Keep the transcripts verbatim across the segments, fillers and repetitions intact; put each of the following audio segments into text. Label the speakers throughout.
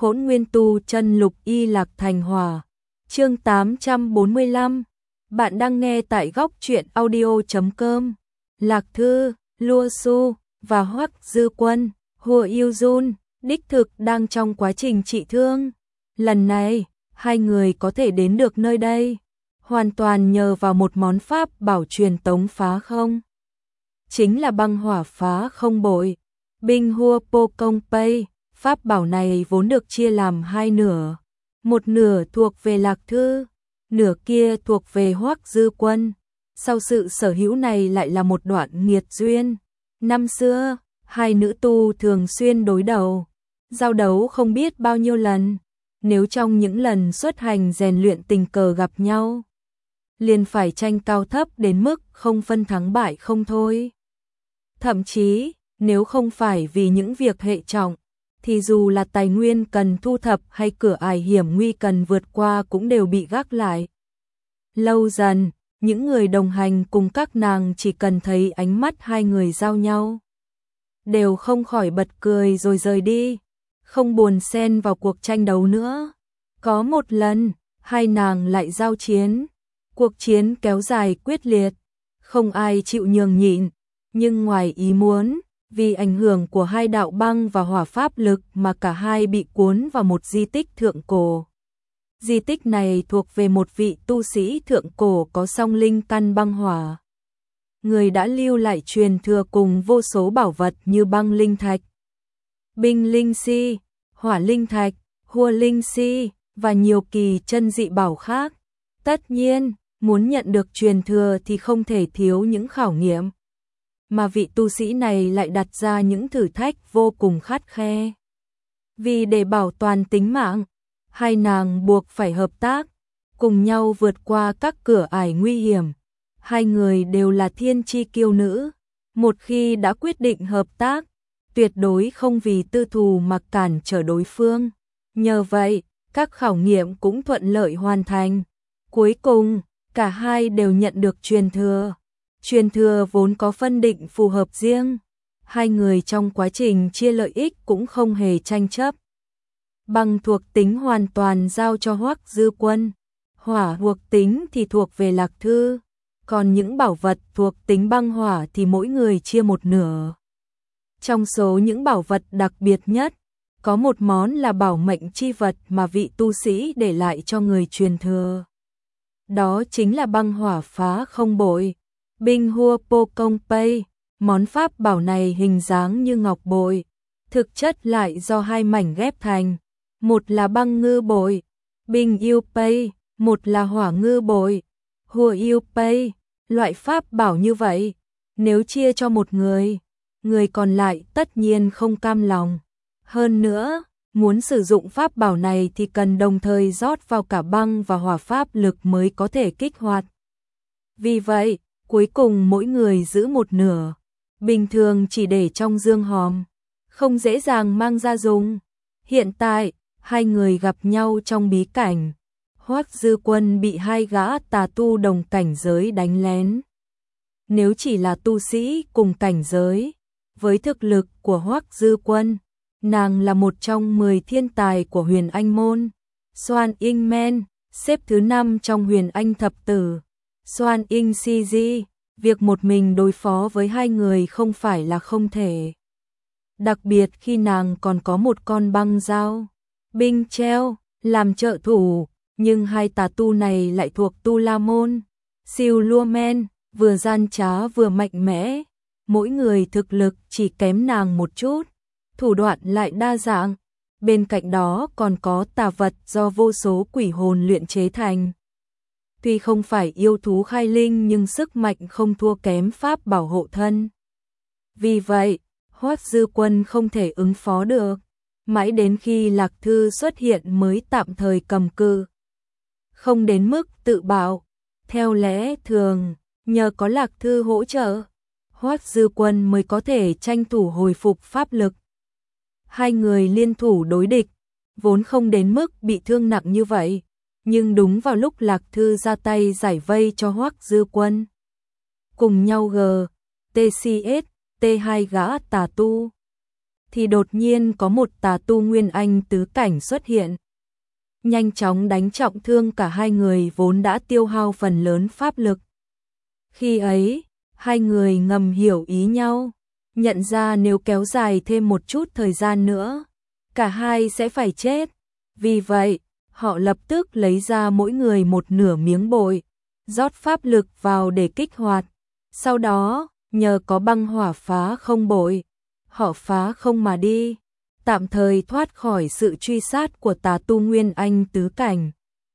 Speaker 1: Hỗn Nguyên Tu Chân Lục Y Lạc Thành Hỏa. Chương tám trăm bốn mươi lăm. Bạn đang nghe tại góc truyện audio chấm com. Lạc Thư, Lua Su và Hoắc Dư Quân, Hùa Yêu Jun đích thực đang trong quá trình trị thương. Lần này, hai người có thể đến được nơi đây hoàn toàn nhờ vào một món pháp bảo truyền tống phá không. Chính là băng hỏa phá không bội, Binh Hua Po Công Pei. Pháp bảo này vốn được chia làm hai nửa, một nửa thuộc về Lạc Thư, nửa kia thuộc về Hoắc Dư Quân. Sau sự sở hữu này lại là một đoạn nghiệt duyên. Năm xưa, hai nữ tu thường xuyên đối đầu, giao đấu không biết bao nhiêu lần. Nếu trong những lần xuất hành rèn luyện tình cờ gặp nhau, liền phải tranh cao thấp đến mức không phân thắng bại không thôi. Thậm chí, nếu không phải vì những việc hệ trọng, thì dù là tài nguyên cần thu thập hay cửa ải hiểm nguy cần vượt qua cũng đều bị gác lại. Lâu dần, những người đồng hành cùng các nàng chỉ cần thấy ánh mắt hai người giao nhau, đều không khỏi bật cười rồi rời đi, không buồn xen vào cuộc tranh đấu nữa. Có một lần, hai nàng lại giao chiến. Cuộc chiến kéo dài quyết liệt, không ai chịu nhường nhịn, nhưng ngoài ý muốn, vì ảnh hưởng của hai đạo băng và hỏa pháp lực mà cả hai bị cuốn vào một di tích thượng cổ. Di tích này thuộc về một vị tu sĩ thượng cổ có song linh căn băng hỏa. Người đã lưu lại truyền thừa cùng vô số bảo vật như băng linh thạch, binh linh si, hỏa linh thạch, hua linh si và nhiều kỳ chân dị bảo khác. Tất nhiên, muốn nhận được truyền thừa thì không thể thiếu những khảo nghiệm, mà vị tu sĩ này lại đặt ra những thử thách vô cùng khắt khe. Vì để bảo toàn tính mạng, hai nàng buộc phải hợp tác, cùng nhau vượt qua các cửa ải nguy hiểm. Hai người đều là thiên chi kiêu nữ, một khi đã quyết định hợp tác, tuyệt đối không vì tư thù mà cản trở đối phương. Nhờ vậy, các khảo nghiệm cũng thuận lợi hoàn thành. Cuối cùng, cả hai đều nhận được truyền thừa. Truyền thừa vốn có phân định phù hợp riêng, hai người trong quá trình chia lợi ích cũng không hề tranh chấp. Băng thuộc tính hoàn toàn giao cho Hoắc Dư Quân, hỏa thuộc tính thì thuộc về Lạc Thư, còn những bảo vật thuộc tính băng hỏa thì mỗi người chia một nửa. Trong số những bảo vật đặc biệt nhất, có một món là bảo mệnh chi vật mà vị tu sĩ để lại cho người truyền thừa. Đó chính là băng hỏa phá không bội, Binh Hua Po Công Pei. Món pháp bảo này hình dáng như ngọc bội, thực chất lại do hai mảnh ghép thành, một là băng ngư bội, Binh Yêu Pei, một là hỏa ngư bội, Hùa Yêu Pei. Loại pháp bảo như vậy, nếu chia cho một người, người còn lại tất nhiên không cam lòng. Hơn nữa, muốn sử dụng pháp bảo này thì cần đồng thời rót vào cả băng và hỏa pháp lực mới có thể kích hoạt. Vì vậy, cuối cùng mỗi người giữ một nửa, bình thường chỉ để trong dương hòm, không dễ dàng mang ra dùng. Hiện tại, hai người gặp nhau trong bí cảnh. Hoắc Dư Quân bị hai gã tà tu đồng cảnh giới đánh lén. Nếu chỉ là tu sĩ cùng cảnh giới, với thực lực của Hoắc Dư Quân, nàng là một trong mười thiên tài của Huyền Anh môn. Xoan Inh Men xếp thứ năm trong Huyền Anh thập tử. Xoan Inh Si Di, việc một mình đối phó với hai người không phải là không thể. Đặc biệt khi nàng còn có một con băng dao, Binh Treo, làm trợ thủ, nhưng hai tà tu này lại thuộc Tu La môn. Siêu Lua Men, vừa gian trá vừa mạnh mẽ, mỗi người thực lực chỉ kém nàng một chút, thủ đoạn lại đa dạng. Bên cạnh đó còn có tà vật do vô số quỷ hồn luyện chế thành. Tuy không phải yêu thú khai linh nhưng sức mạnh không thua kém pháp bảo hộ thân. Vì vậy, Hoắc Dư Quân không thể ứng phó được, mãi đến khi Lạc Thư xuất hiện mới tạm thời cầm cự. Không đến mức tự bạo. Theo lẽ thường, nhờ có Lạc Thư hỗ trợ, Hoắc Dư Quân mới có thể tranh thủ hồi phục pháp lực. Hai người liên thủ đối địch, vốn không đến mức bị thương nặng như vậy, nhưng đúng vào lúc Lạc Thư ra tay giải vây cho Hoắc Dư Quân, cùng nhau g, tê xê ét, T hai gã tà tu. thì đột nhiên có một tà tu Nguyên Anh tứ cảnh xuất hiện. Nhanh chóng đánh trọng thương cả hai người vốn đã tiêu hao phần lớn pháp lực. Khi ấy, hai người ngầm hiểu ý nhau, nhận ra nếu kéo dài thêm một chút thời gian nữa, cả hai sẽ phải chết. Vì vậy, họ lập tức lấy ra mỗi người một nửa miếng bội, rót pháp lực vào để kích hoạt. Sau đó, nhờ có băng hỏa phá không bội, họ phá không mà đi, tạm thời thoát khỏi sự truy sát của tà tu Nguyên Anh tứ cảnh.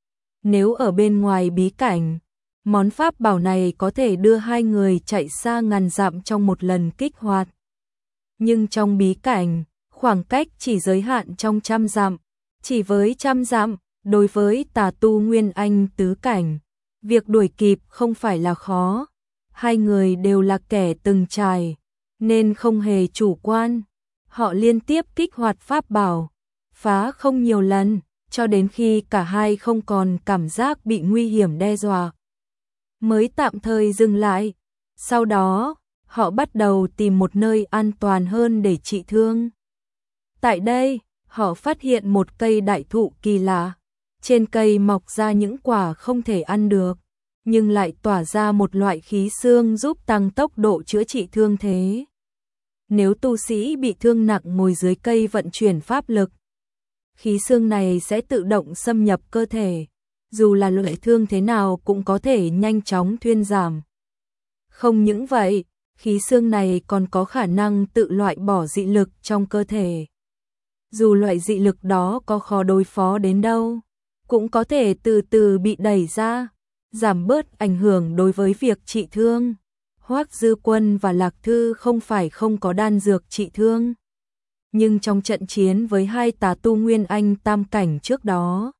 Speaker 1: Nếu ở bên ngoài bí cảnh, món pháp bảo này có thể đưa hai người chạy xa ngàn dặm trong một lần kích hoạt. Nhưng trong bí cảnh, khoảng cách chỉ giới hạn trong trăm dặm. Chỉ với trăm dặm, đối với tà tu Nguyên Anh tứ cảnh, việc đuổi kịp không phải là khó. Hai người đều là kẻ từng trải, nên không hề chủ quan. Họ liên tiếp kích hoạt pháp bảo, phá không nhiều lần, cho đến khi cả hai không còn cảm giác bị nguy hiểm đe dọa, mới tạm thời dừng lại. Sau đó, họ bắt đầu tìm một nơi an toàn hơn để trị thương. Tại đây, họ phát hiện một cây đại thụ kỳ lạ. Trên cây mọc ra những quả không thể ăn được, nhưng lại tỏa ra một loại khí xương giúp tăng tốc độ chữa trị thương thế. Nếu tu sĩ bị thương nặng ngồi dưới cây vận chuyển pháp lực, khí xương này sẽ tự động xâm nhập cơ thể, dù là loại thương thế nào cũng có thể nhanh chóng thuyên giảm. Không những vậy, khí xương này còn có khả năng tự loại bỏ dị lực trong cơ thể. Dù loại dị lực đó có khó đối phó đến đâu, cũng có thể từ từ bị đẩy ra, giảm bớt ảnh hưởng đối với việc trị thương. Hoắc Dư Quân và Lạc Thư không phải không có đan dược trị thương, nhưng trong trận chiến với hai tà tu Nguyên Anh tam cảnh trước đó,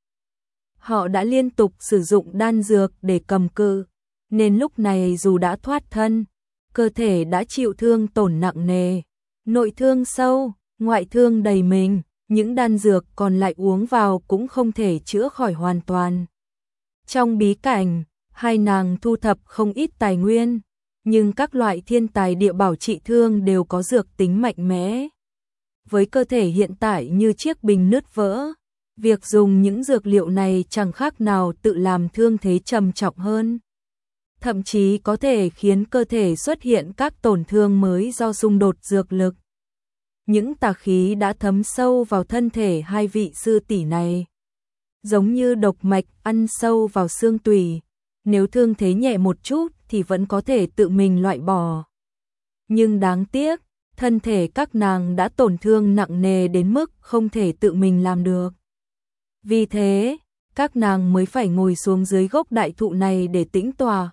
Speaker 1: họ đã liên tục sử dụng đan dược để cầm cự, nên lúc này dù đã thoát thân, cơ thể đã chịu thương tổn nặng nề, nội thương sâu, ngoại thương đầy mình, những đan dược còn lại uống vào cũng không thể chữa khỏi hoàn toàn. Trong bí cảnh, hai nàng thu thập không ít tài nguyên, nhưng các loại thiên tài địa bảo trị thương đều có dược tính mạnh mẽ. Với cơ thể hiện tại như chiếc bình nứt vỡ, việc dùng những dược liệu này chẳng khác nào tự làm thương thế trầm trọng hơn. Thậm chí có thể khiến cơ thể xuất hiện các tổn thương mới do xung đột dược lực. Những tà khí đã thấm sâu vào thân thể hai vị sư tỷ này, giống như độc mạch ăn sâu vào xương tủy, nếu thương thế nhẹ một chút thì vẫn có thể tự mình loại bỏ. Nhưng đáng tiếc, thân thể các nàng đã tổn thương nặng nề đến mức không thể tự mình làm được. Vì thế, các nàng mới phải ngồi xuống dưới gốc đại thụ này để tĩnh tọa.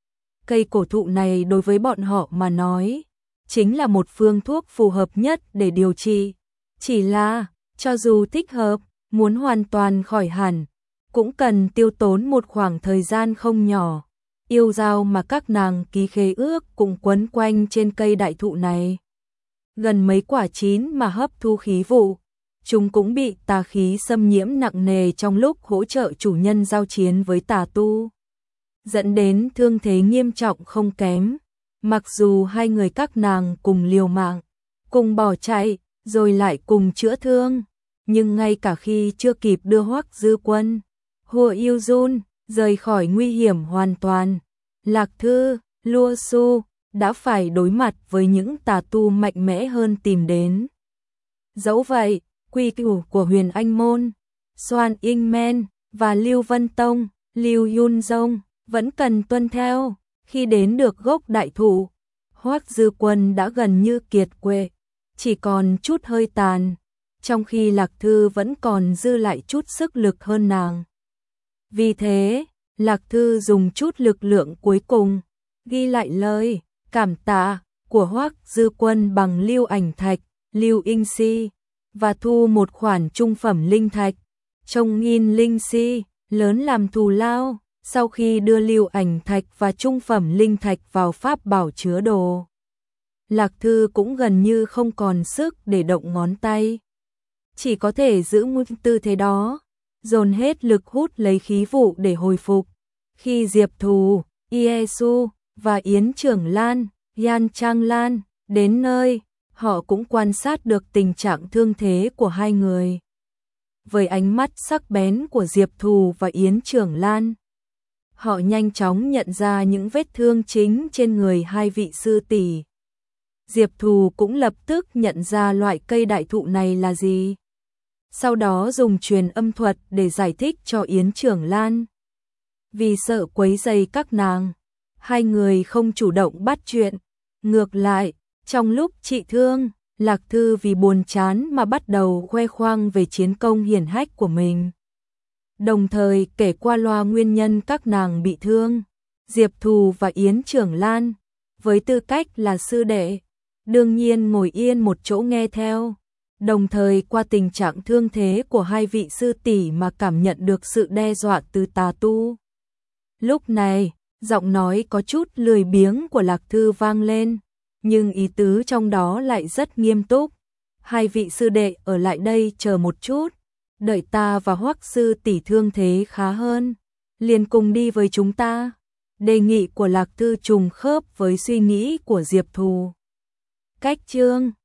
Speaker 1: Cây cổ thụ này đối với bọn họ mà nói, chính là một phương thuốc phù hợp nhất để điều trị. Chỉ là, cho dù thích hợp, muốn hoàn toàn khỏi hẳn, cũng cần tiêu tốn một khoảng thời gian không nhỏ. Yêu dao mà các nàng ký khế ước cũng quấn quanh trên cây đại thụ này. Gần mấy quả chín mà hấp thu khí vụ, chúng cũng bị tà khí xâm nhiễm nặng nề trong lúc hỗ trợ chủ nhân giao chiến với tà tu, dẫn đến thương thế nghiêm trọng không kém. Mặc dù hai người các nàng cùng liều mạng, cùng bỏ chạy, rồi lại cùng chữa thương, nhưng ngay cả khi chưa kịp đưa Hoắc Dư Quân, Hùa Yêu Jun rời khỏi nguy hiểm hoàn toàn, Lạc Thư, Lua Su đã phải đối mặt với những tà tu mạnh mẽ hơn tìm đến. Dẫu vậy, quy củ của Huyền Anh Môn, Soan Inh Men và Lưu Vân Tông, Lưu Yun Dông vẫn cần tuân theo. Khi đến được gốc đại thụ, Hoắc Dư Quân đã gần như kiệt quệ, chỉ còn chút hơi tàn, trong khi Lạc Thư vẫn còn dư lại chút sức lực hơn nàng. Vì thế, Lạc Thư dùng chút lực lượng cuối cùng, ghi lại lời cảm tạ của Hoắc Dư Quân bằng lưu ảnh thạch, lưu inh si, và thu một khoản trung phẩm linh thạch, trông nghìn linh si, lớn làm thù lao. Sau khi đưa lưu ảnh thạch và trung phẩm linh thạch vào pháp bảo chứa đồ, Lạc Thư cũng gần như không còn sức để động ngón tay, chỉ có thể giữ nguyên tư thế đó, dồn hết lực hút lấy khí vụ để hồi phục. Khi Diệp Thù, Iesu và Yến Trưởng Lan, Yan Trang Lan đến nơi, họ cũng quan sát được tình trạng thương thế của hai người. Với ánh mắt sắc bén của Diệp Thù và Yến Trưởng Lan, họ nhanh chóng nhận ra những vết thương chính trên người hai vị sư tỷ. Diệp Thù cũng lập tức nhận ra loại cây đại thụ này là gì. Sau đó dùng truyền âm thuật để giải thích cho Yến Trưởng Lan. Vì sợ quấy rầy các nàng, hai người không chủ động bắt chuyện. Ngược lại, trong lúc trị thương, Lạc Thư vì buồn chán mà bắt đầu khoe khoang về chiến công hiển hách của mình. Đồng thời kể qua loa nguyên nhân các nàng bị thương. Diệp Thù và Yến Trưởng Lan, với tư cách là sư đệ, đương nhiên ngồi yên một chỗ nghe theo. Đồng thời qua tình trạng thương thế của hai vị sư tỷ mà cảm nhận được sự đe dọa từ tà tu. Lúc này, giọng nói có chút lười biếng của Lạc Thư vang lên, nhưng ý tứ trong đó lại rất nghiêm túc. Hai vị sư đệ ở lại đây chờ một chút, đợi ta và Hoắc sư tỷ thương thế khá hơn, liền cùng đi với chúng ta. Đề nghị của Lạc Thư trùng khớp với suy nghĩ của Diệp Thù. Cách chương